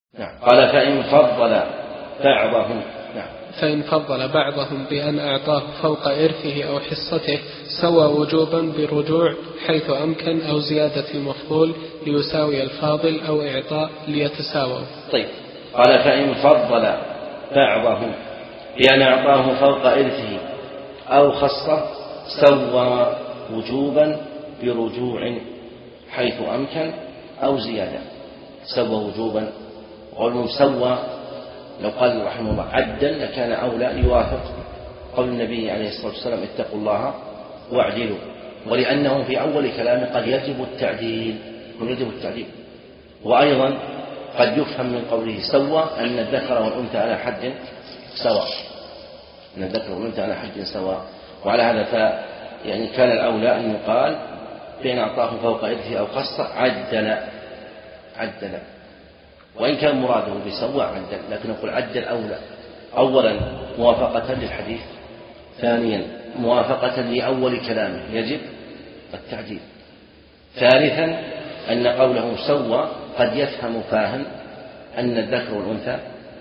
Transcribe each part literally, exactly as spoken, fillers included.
نعم. قال فإن فضل بعضهم نعم. فإن فضل بعضهم بأن أعطاه فوق إرثه أو حصته سوى وجوبا برجوع حيث أمكن أو زيادة المفضول ليساوي الفاضل أو إعطاء ليتساووا. طيب. قال فإن فضل بعضهم بأن أعطاه فوق إرثه أو خصه سوى وجوبا برجوع حيث أمكن أو زيادة. سوى وجوبا قولهم سوى لو قال رحمه الله عدل لكان أولى يوافق قول النبي عليه الصلاة والسلام اتقوا الله واعدلوا، ولأنه في أول كلامه قد يجب التعديل يجب التعديل. وأيضا قد يفهم من قوله سوى أن الذكر والأنثى على حد سواء، أن الذكر والأنثى على حد سواء. وعلى هذا ف يعني كان الأولى أن يقال بأن أعطاه فوق إرثه أو خصه عدل عدل، وإن كان مراده بسوى عدل، لكن نقول عدل أولى. أولا موافقة للحديث، ثانيا موافقة لأول كلامه يجب التعديل، ثالثا أن قوله سوى قد يفهم فاهم أن الذكر والأنثى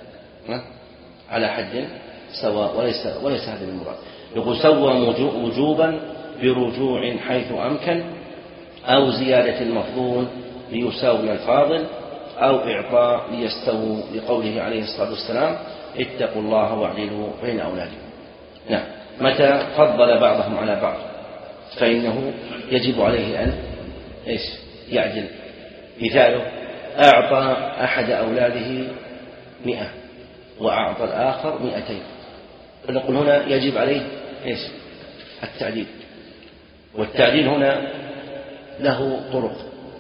على حد سواء وليس وليس هذا المراد. يقول سوى وجوبا برجوع حيث أمكن أو زيادة المفضول ليساوي الفاضل أو إعطاء ليستووا لقوله عليه الصلاة والسلام اتقوا الله واعدلوا بين أولادكم. نعم. متى فضل بعضهم على بعض فإنه يجب عليه أن إيش يعدل. مثاله أعطى أحد أولاده مئة وأعطى الآخر مئتين، فنقول هنا يجب عليه إيش التعديل. والتعديل هنا له طرق،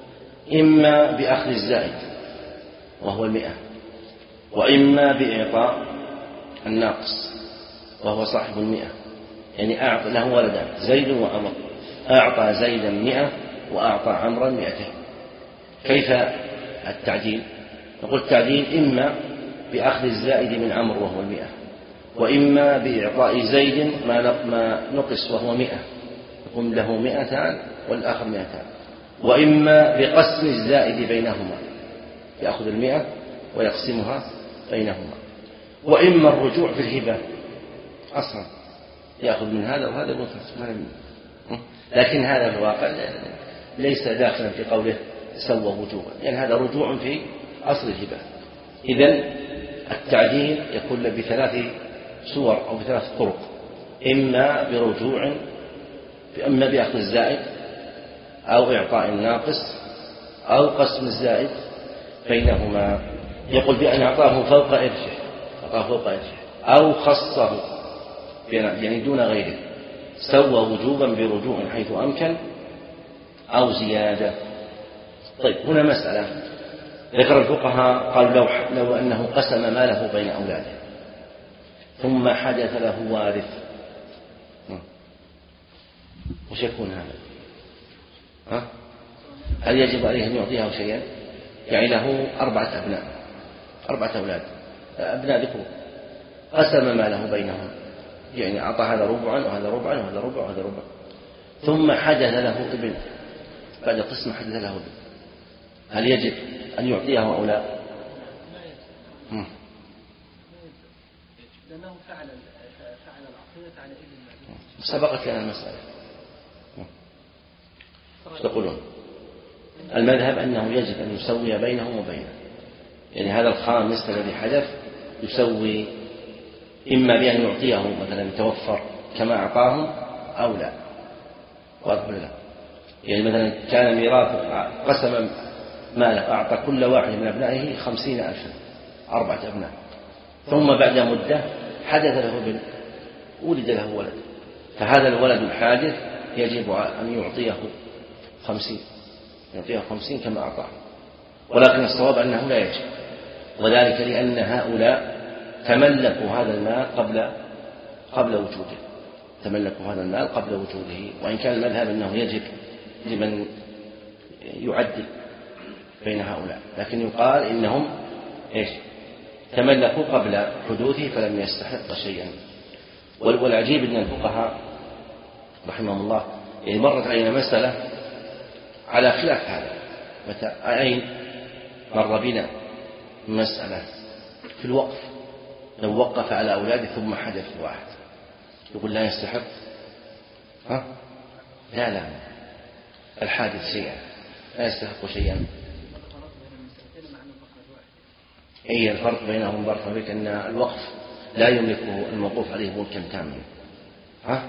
إما بأخذ الزائد وهو المئة، وإما بإعطاء الناقص وهو صاحب المئة. يعني أعطى له ولدان زيد وعمر، أعطى زيدا مئة وأعطى عمرا مئتين. كيف التعديل؟ نقول التعديل إما بأخذ الزائد من عمر وهو المئة، وإما بإعطاء زيد ما نقص وهو مئة يكون له مئتان والآخر مئتان، وإما بقسم الزائد بينهما يأخذ المئة ويقسمها بينهما، وإما الرجوع في الهبة أصلا يأخذ من هذا وهذا ويقسم. لكن هذا في الواقع ليس داخلا في قوله سوى وجوبا، لأن يعني هذا رجوع في أصل الهبة. إذن التعديل يكون بثلاث صور أو بثلاث طرق، إما برجوع، إما بأخذ الزائد أو إعطاء الناقص أو قسم الزائد بينهما. يقول بأن أعطاه فوق إرثه أعطاه فوق إرثه أو خصه يعني دون غيره سوى وجوبا برجوع حيث أمكن أو زيادة. طيب هنا مسألة ذكر الفقهاء قالوا لو, لو أنه قسم ماله بين أولاده ثم حدث له وارث وش يكون هذا؟ ها؟ هل يجب عليه أن يعطيه شيئا؟ يعني له أربعة أبناء أربعة أولاد أبناء ذكور، قسم ماله بينهم، يعني أعطى هذا ربعا وهذا ربعا وهذا ربع وهذا ربع، ثم حدث له ابن، بعد قسم حدث له ابن، هل يجب أن يعطيه أو لا؟ لأنه فعل فعل العطية على ابن سبقت لنا المسألة. ايش تقولون؟ المذهب أنه يجب أن يسوي بينهم وبينه، يعني هذا الخامس الذي حدث يسوي إما بأن يعطيه مثلا يتوفر كما أعطاهم أو لا، واضح لا؟ يعني مثلا كان ميراث قسم ماله أعطى كل واحد من أبنائه خمسين ألفا أربعة أبناء، ثم بعد مدة حدث له ابن ولد له ولد، فهذا الولد الحادث يجب أن يعطيه خمسين يعطيه خمسين كما أعطاه، ولكن الصواب أنه لا يجب، وذلك لأن هؤلاء تملكوا هذا المال قبل قبل وجوده تملكوا هذا المال قبل وجوده وإن كان المذهب أنه يجب لمن يعدل بين هؤلاء، لكن يقال إنهم إيش تملكوا قبل حدوثه فلم يستحق شيئا. والعجيب أن الفقهاء رحمهم الله يعني مرت علينا مسألة على خلاف هذا، متى أين مر بنا مسألة في الوقف، لو وقف على أولاده ثم حدث واحد يقول لا يستحق؟ ها؟ لا لا، الحادث شيئا لا يستحق شيئا. أي الفرق بينهم برضه بك أن الوقف لا يملكه الموقوف عليه ملكا تاما. ها؟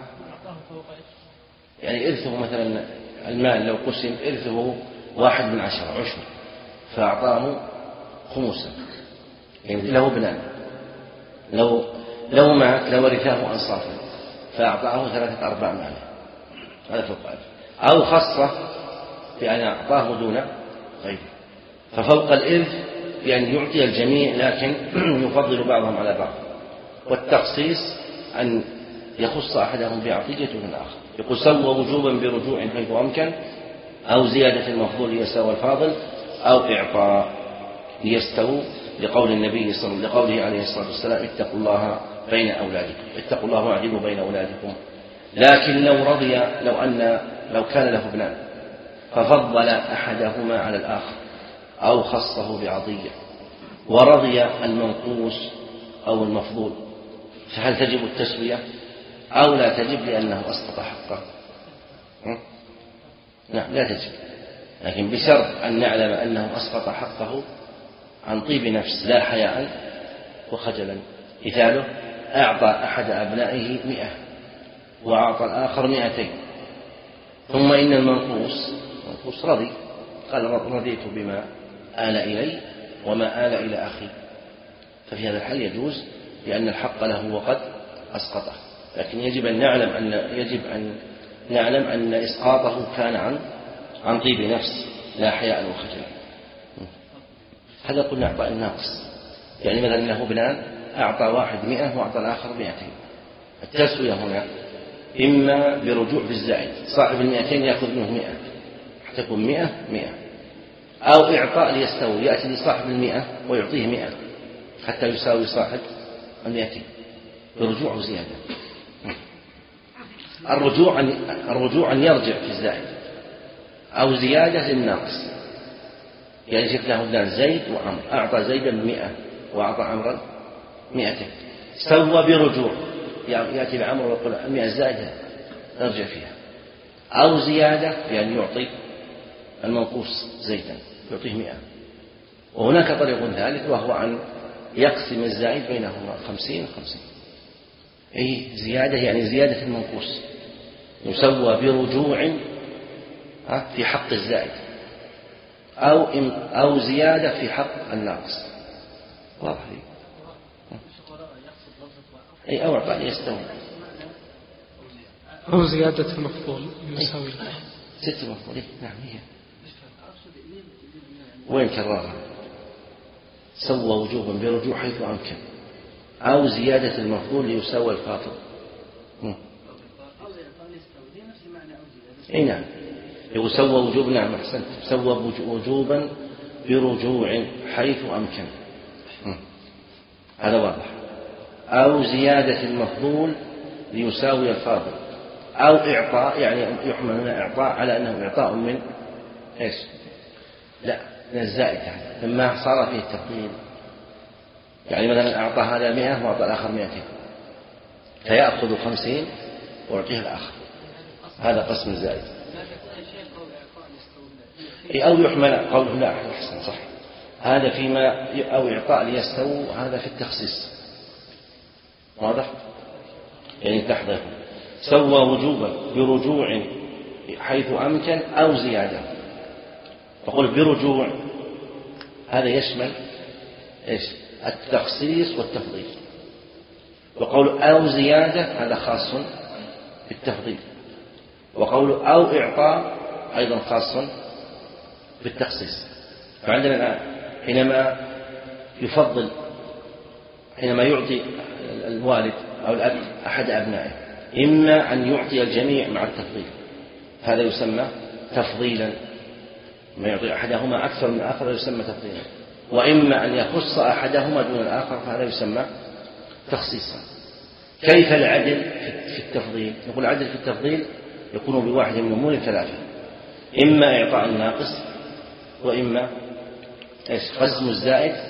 يعني إرثه مثلا المال لو قسم إرثه واحد من عشرة عشر فأعطاه خمسا، يعني له ابنان، لو لو مات لورثاه أنصافا فأعطاه ثلاثة أرباع ماله، هذا فوق ألف. أو خاصة بأن أعطاه دون غيره، ففوق الإرث بأن يعطي الجميع لكن يفضل بعضهم على بعض. والتخصيص أن يخص أحدهم بعطية دون الآخر، يقول سوى وجوبا برجوع حيث أمكن، أو زيادة المفضول ليساوي الفاضل، أو إعطاء ليستووا، لقول النبي صلى الله لقوله عليه الصلاة والسلام اتقوا الله بين أولادكم، اتقوا الله واعدلوا بين أولادكم. لكن لو رضي لو أن لو كان له ابنان ففضل أحدهما على الآخر أو خصه بعطية ورضي المنقوص أو المفضول، فهل تجب التسوية أو لا تجب لأنه أسقط حقه؟ نعم لا تجب، لكن بشرط أن نعلم أنه أسقط حقه عن طيب نفس لا حياء وخجلا. مثاله أعطى أحد أبنائه مئة وأعطى الآخر مئتين، ثم إن المنقوص منقوص رضي قال رضيت بما آل إلي وما آل إلى أخي، ففي هذا الحال يجوز لأن الحق له وقد أسقطه، لكن يجب أن نعلم أن يجب أن نعلم أن إسقاطه كان عن عن طيب نفس لا حياء وخجلا. هذا قلنا أعطاء الناقص، يعني مثلا له ابنان أعطى واحد مئة وأعطى الآخر مئتين، التسوية هنا إما برجوع في الزائد، صاحب المئتين يأخذ منه مئة حتى تكون مئة مئة، أو إعطاء ليستوي، يأتي لصاحب المئة ويعطيه مئة حتى يساوي صاحب المئتين، برجوع وزيادة. الرجوع أن الرجوع أن يرجع في الزائد أو زيادة للناقص، يعني شفت له ابنان زيد وعمر، أعطى زيدا مئة وأعطى عمرا مئتين، سوى برجوع، يأتي بعمر ويقول المئة زائدة نرجع فيها، أو زيادة يعني يعطي المنقوص زيدا يعطيه مئة. وهناك طريق ثالث وهو أن يقسم الزائد بينهما خمسين خمسين، أي زيادة يعني زيادة المنقوص يسوى برجوع في حق الزائد أو أو زيادة في حق الناقص. واضح لي؟ أي أو أعطى يستوي أو زيادة المفضول يساوي ست مفضولين. نعم هي وين كررها؟ سوى وجوبا برجوع حيث أمكن، أو زيادة المفضول ليساوي الفاضل. أي نعم يقول سوى وجوب، نعم أحسنت، سوى وجوبا برجوع حيث أمكن، هذا واضح، أو زيادة المفضول ليساوي الفاضل، أو إعطاء يعني يحمل هنا إعطاء على أنه إعطاء من إيش؟ لا من الزائد هذا لما صار فيه التفضيل، يعني مثلا أعطى هذا مئة وأعطى الآخر مئتين فيأخذ خمسين ويعطيه الآخر، هذا قسم الزائد. أو يحمل قوله لا أحسن صح، هذا فيما أو إعطاء ليستووا، هذا في التخصيص. واضح؟ يعني تحضر سوى وجوبا برجوع حيث أمكن أو زيادة، فقل برجوع هذا يشمل إيش؟ التخصيص والتفضيل، وقول أو زيادة هذا خاص بالتفضيل، وقول أو إعطاء أيضا خاص بالتخصيص. فعندنا الآن حينما يفضل حينما يعطي الوالد أو الأب أحد أبنائه، إما أن يعطي الجميع مع التفضيل هذا يسمى تفضيلا، ما يعطي أحدهما أكثر من الآخر يسمى تفضيلا، وإما أن يخص أحدهما دون الآخر فهذا يسمى تخصيصا. كيف العدل في التفضيل؟ نقول العدل في التفضيل يكون بواحد من أمور ثلاثة، إما إعطاء الناقص، وإما إيش؟ قسم الزائد،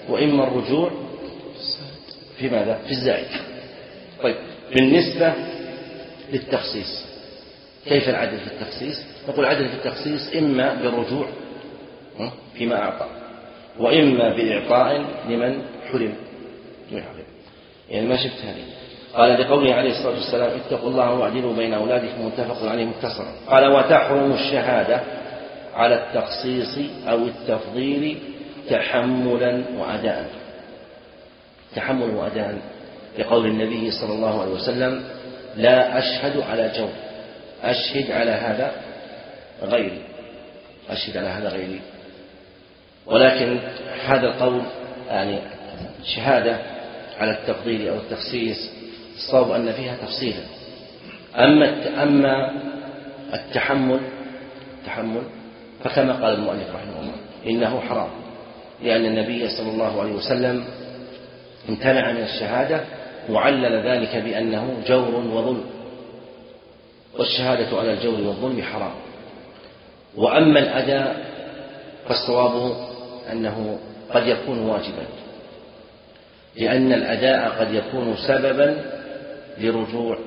وإما الرجوع في ماذا؟ في الزائد. طيب بالنسبة للتخصيص كيف العدل في التخصيص؟ نقول العدل في التخصيص إما بالرجوع فيما أعطى وإما بإعطاء لمن حرم. يعني ما شفت هذه. قال لقوله عليه الصلاة والسلام اتقوا الله واعدلوا بين أولادكم متفق عليه مختصرا. قال وتحرم الشهادة على التخصيص أو التفضيل تحملا وأداء. تحمل وأداء لقول النبي صلى الله عليه وسلم لا أشهد على جور، أشهد على هذا غيري، أشهد على هذا غيري. ولكن هذا القول يعني شهادة على التفضيل أو التخصيص الصواب أن فيها تفصيلا. أما أما التحمل التحمل فكما قال المؤلف رحمه الله إنه حرام، لأن النبي صلى الله عليه وسلم امتنع من الشهادة وعلل ذلك بأنه جور وظلم، والشهادة على الجور والظلم حرام. وأما الأداء فالصواب أنه قد يكون واجبا، لأن الأداء قد يكون سببا لرجوع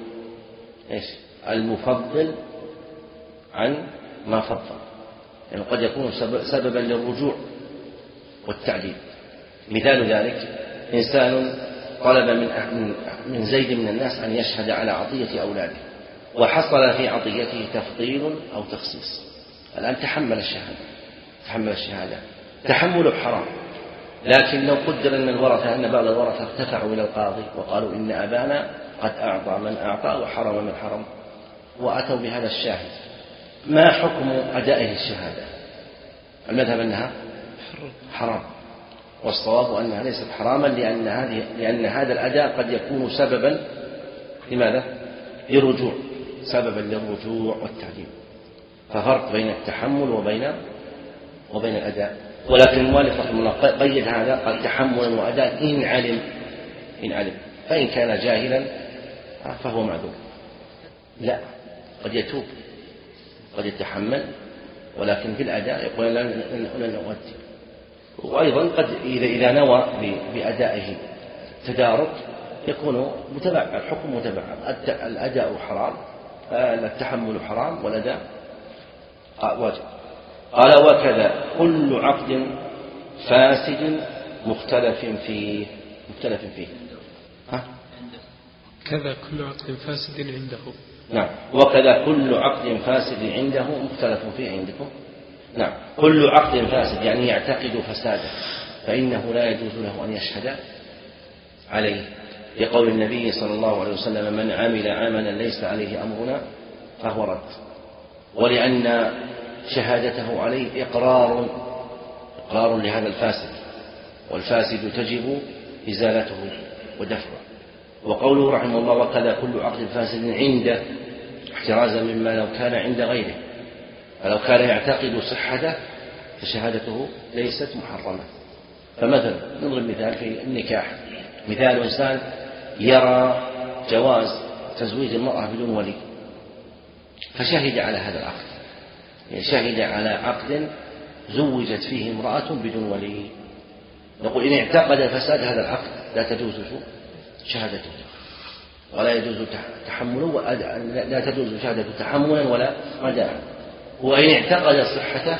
المفضل عن ما فضل، يعني قد يكون سببا للرجوع والتعديل. مثال ذلك إنسان طلب من من زيد من الناس أن يشهد على عطية أولاده، وحصل في عطيته تفضيل أو تخصيص، الآن تحمل الشهادة تحمل الشهادة تحمل حرام. لكن لو قدر أن الورثة أن بعض الورثة ارتفعوا إلى القاضي وقالوا إن أبانا قد أعطى من أعطى وحرم من حرم، وأتوا بهذا الشاهد، ما حكم أدائه الشهادة؟ المذهب أنها حرام، والصواب أنها ليست حراما، لأن هذه لأن هذا الأداء قد يكون سببا لماذا؟ للرجوع، سببا للرجوع والتعديل. ففرق بين التحمل وبين وبين الأداء. ولكن المؤلف رحمه الله قيد هذا قال تحملا وأداء إن علم إن علم فإن كان جاهلا فهو معذور. لا، قد يتوب قد يتحمل، ولكن في الأداء يقول لن أؤدي. وأيضا قد إذا إذا نوى بأدائه تدارك يكون متبع، الحكم متبع، الأداء حرام، التحمل حرام والأداء واجب. قال وكذا كل عقد فاسد مختلف فيه مختلف فيه ها؟ كذا كل عقد فاسد عنده. نعم، وكذا كل عقد فاسد عنده مختلف فيه عندكم. نعم، كل عقد فاسد يعني يعتقد فساده فإنه لا يجوز له أن يشهد عليه، لقول النبي صلى الله عليه وسلم من عمل عملا ليس عليه أمرنا فهو رد، ولأن شهادته عليه إقرار إقرار لهذا الفاسد، والفاسد تجب إزالته ودفعه. وقوله رحمه الله وكذا كل عقد فاسد عنده احترازا مما لو كان عند غيره، فلو كان يعتقد صحته فشهادته ليست محرمة. فمثلا نضرب مثال في النكاح، مثال إنسان يرى جواز تزويج المرأة بدون ولي فشهد على هذا العقد، يعني شهد على عقد زوجت فيه امرأة بدون ولي، نقول إن اعتقد فساد هذا العقد لا تجوز شهادته ولا يجوز تحمله، لا تجوز شهادته تحملا ولا أداء. وإن اعتقد صحته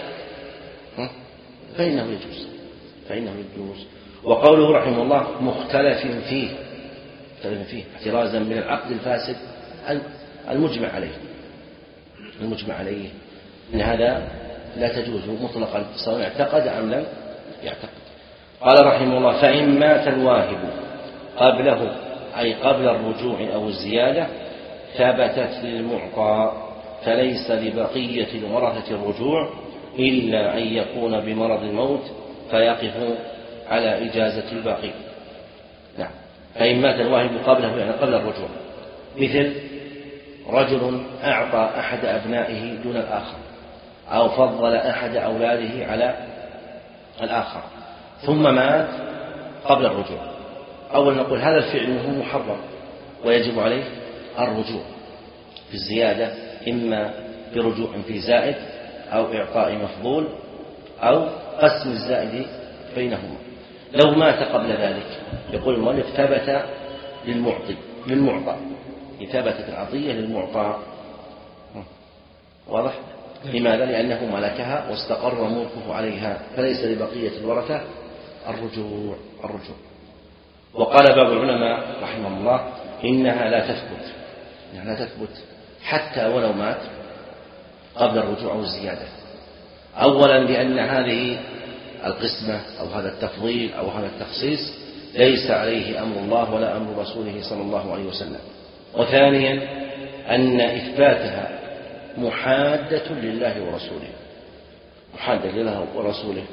فإنه يجوز فإنه يجوز. وقوله رحمه الله مختلف فيه مختلف فيه احترازا من العقد الفاسد المجمع عليه المجمع عليه إن هذا لا تجوز مطلقا سواء اعتقد أم لم يعتقد. قال رحمه الله فإن مات الواهب قبله أي قبل الرجوع أو الزيادة ثبتت للمعطى، فليس لبقية الورثة الرجوع إلا أن يكون بمرض الموت فيقف على إجازة الباقي. نعم، فإن مات الواهب قبله يعني قبل الرجوع، مثل رجل أعطى أحد أبنائه دون الآخر أو فضل أحد أولاده على الآخر ثم مات قبل الرجوع، أول نقول هذا الفعل هو محرم ويجب عليه الرجوع في الزيادة، إما برجوع في زائد أو إعطاء مفضول أو قسم الزائد بينهما. لو مات قبل ذلك يقول المؤلف ثبت للمعطي للمعطى ثبتت العطية للمعطى. واضح؟ لماذا؟ لأنه ملكها واستقر ملكه عليها، فليس لبقية الورثة الرجوع الرجوع وقال بعض العلماء رحمه الله إنها لا تثبت، يعني لا تثبت حتى ولو مات قبل الرجوع أو الزيادة. أولا لأن هذه القسمة أو هذا التفضيل أو هذا التخصيص ليس عليه أمر الله ولا أمر رسوله صلى الله عليه وسلم. وثانيا أن إثباتها محادة لله ورسوله، محادة لله ورسوله،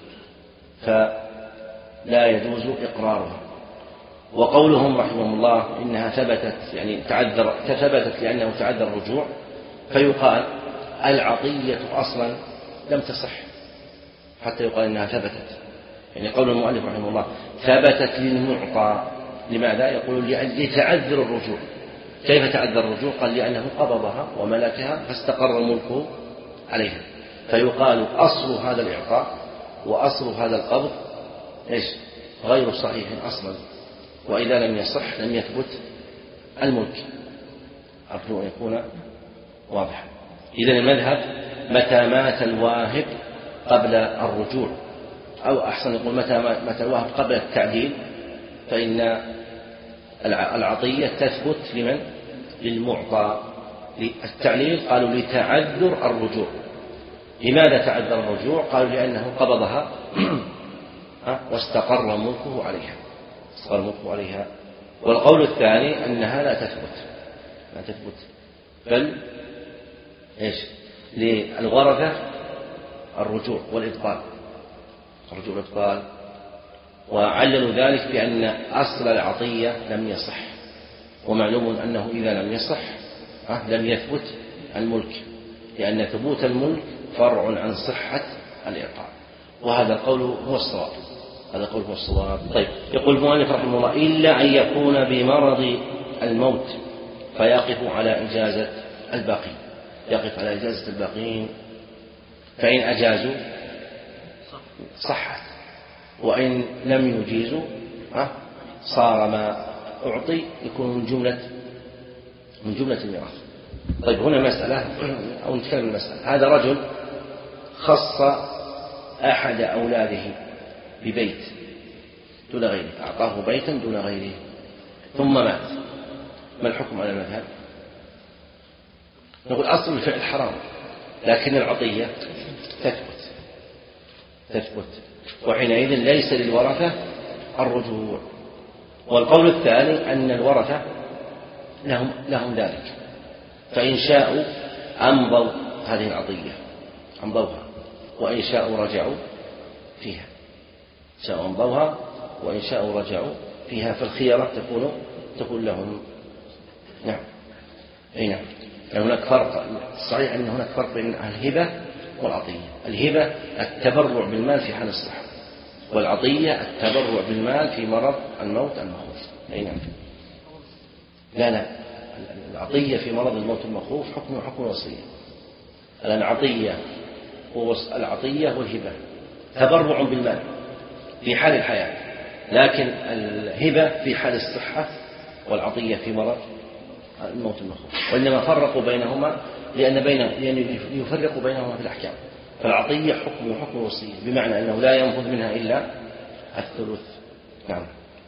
فلا يجوز إقرارها. وقولهم رحمه الله إنها ثبتت يعني تعذر ثبتت لأنه تعذر الرجوع، فيقال العطية أصلا لم تصح حتى يقال إنها ثبتت. يعني قول المؤلف رحمه الله ثبتت للمعطى، لماذا؟ يقول لتعذر الرجوع. كيف تعذر الرجوع؟ قال لأنه قبضها وملكها فاستقر ملكه عليها، فيقال أصل هذا الإعطاء وأصل هذا القبض إيش؟ غير صحيح أصلا، وإذا لم يصح لم يثبت الملك. أرجو أن يكون واضحا. إذن المذهب متى مات الواهب قبل الرجوع، أو أحسن يقول متى مات الواهب قبل التعديل، فإن العطية تثبت لمن؟ للمعطى. التعليل قالوا لتعذر الرجوع. لماذا تعذر الرجوع؟ قالوا لأنه قبضها واستقر ملكه عليها استقر ملكه عليها. والقول الثاني أنها لا تثبت لا تثبت بل إيش؟ للورثة الرجوع والإبطال الرجوع والإبطال. وعللوا ذلك بأن أصل العطية لم يصح، ومعلوم أنه إذا لم يصح لم يثبت الملك، لأن ثبوت الملك فرع عن صحة الإعطاء، وهذا القول هو الصواب هذا القول هو الصواب. طيب، يقول المؤلف رحمه الله إلا أن يكون بمرض الموت فيقف على إجازة الباقين يقف على إجازة الباقين فإن أجازوا صحت، وإن لم يجيزوا صار ما أعطي يكون من جملة من جملة الميراث. طيب، هنا مسألة أو نتكلم المسألة. هذا رجل خص أحد أولاده ببيت دون غيره، أعطاه بيتا دون غيره ثم مات، ما الحكم على المذهب؟ نقول أصل الفعل حرام، لكن العطية تثبت تثبت وحينئذ ليس للورثة الرجوع. والقول الثاني أن الورثة لهم, لهم ذلك، فإن شاءوا أمضوا هذه العطية أمضوها، وإن شاءوا رجعوا فيها شاءوا أمضوها وإن شاءوا رجعوا فيها، فالخيرة تكون تكون لهم. نعم أي نعم. هناك فرق صحيح أن هناك فرق بين الهبة والعطية. الهبة التبرع بالمال في حال الصحة، والعطية التبرع بالمال في مرض الموت المخوف. أي نعم. لا لا العطية في مرض الموت المخوف حكم حكم الوصية. العطية العطية والهبة تبرع بالمال في حال الحياة، لكن الهبة في حال الصحة والعطية في مرض الموت المخوف. وإنما فرقوا بينهما لأن بين لأن يفرقوا بينهما في الأحكام. فالعطية حكم حكم الوصية، بمعنى أنه لا ينفذ منها إلا الثلث. نعم.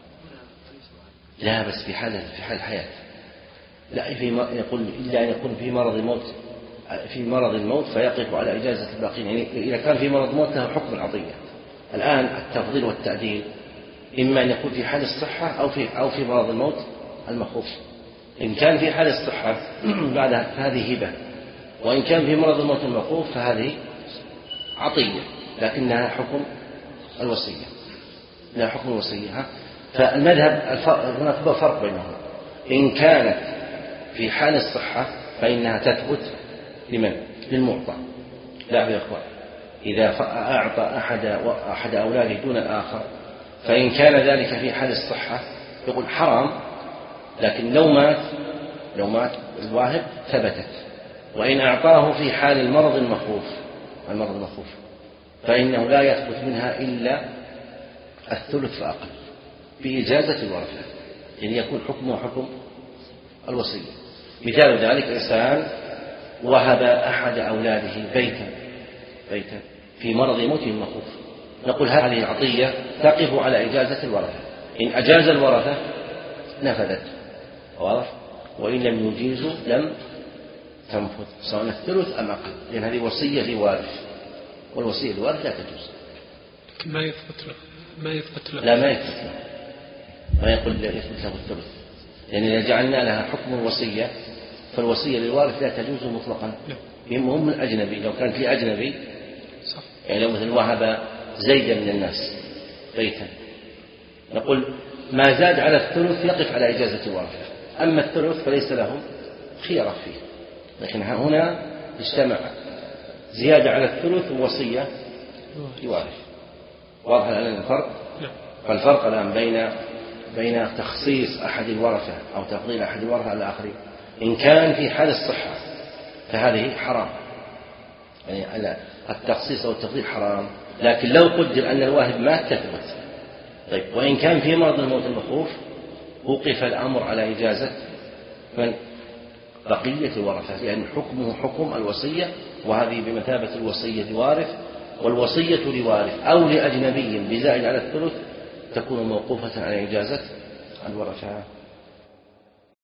لا بس في حال في حال الحياة. لا في يقول إلا أن يكون في مرض الموت في مرض الموت فيقف على إجازة الباقين. يعني إذا كان في مرض الموت له حكم العطية. الآن التفضيل والتعديل إما أن يكون في حال الصحة أو في أو في مرض الموت المخوف. إن كان في حال الصحة بعد هذه هبة، وإن كان في مرض الموت المخوف فهذه عطية لكنها حكم الوصية لا حكم الوصية. فالمذهب هناك فرق بينهم. إن كانت في حال الصحة فإنها تثبت لمن؟ للمعطى. لا يا أخوان، إذا أعطى أحد أحد أولاده دون الآخر فإن كان ذلك في حال الصحة يقول حرام، لكن لو مات لو مات الواهب ثبتت. وإن أعطاه في حال المرض المخوف المرض المخوف فإنه لا يثبت منها إلا الثلث فأقل بإجازة الورثة، يعني يكون حكمه حكم الوصية. مثال ذلك إنسان وهب أحد أولاده بيتا بيتا في مرض موت مخوف، نقول هذه العطية تقف على إجازة الورثة، إن أجاز الورثة نفذت، واضح؟ وإن لم يجيزوا لم تنفذ، سواء الثلث أم أقل، لأن هذه وصية لوارث، والوصية لوارث لا تجوز. ما يثبت له ما يثبت له لا ما يثبت له، ما يقول يثبت له الثلث، لأن إذا جعلنا لها حكم الوصية فالوصية للوارث لا تجوز مطلقا، هم من أجنبي، لو كانت لأجنبي صح. يعني لو مثل وهب زيدا من الناس بيتا، نقول ما زاد على الثلث يقف على إجازة الورثة، أما الثلث فليس لهم خيرة فيه، لكن هنا اجتمع زيادة على الثلث ووصية لوارث. واضح الآن الفرق؟ فالفرق الآن بين بين تخصيص أحد الورثة أو تفضيل أحد الورثة على الآخرين، إن كان في حال الصحة فهذه حرام، يعني التخصيص أو التفضيل حرام، لكن لو قدر أن الواهب مات تثبت. طيب وإن كان في مرض الموت المخوف وقف الأمر على إجازة من بقية الورثة، لأن حكمه حكم الوصية، وهذه بمثابة الوصية لوارث، والوصية لوارث أو لأجنبي بزائد على الثلث تكون موقوفة على إجازة الورثة.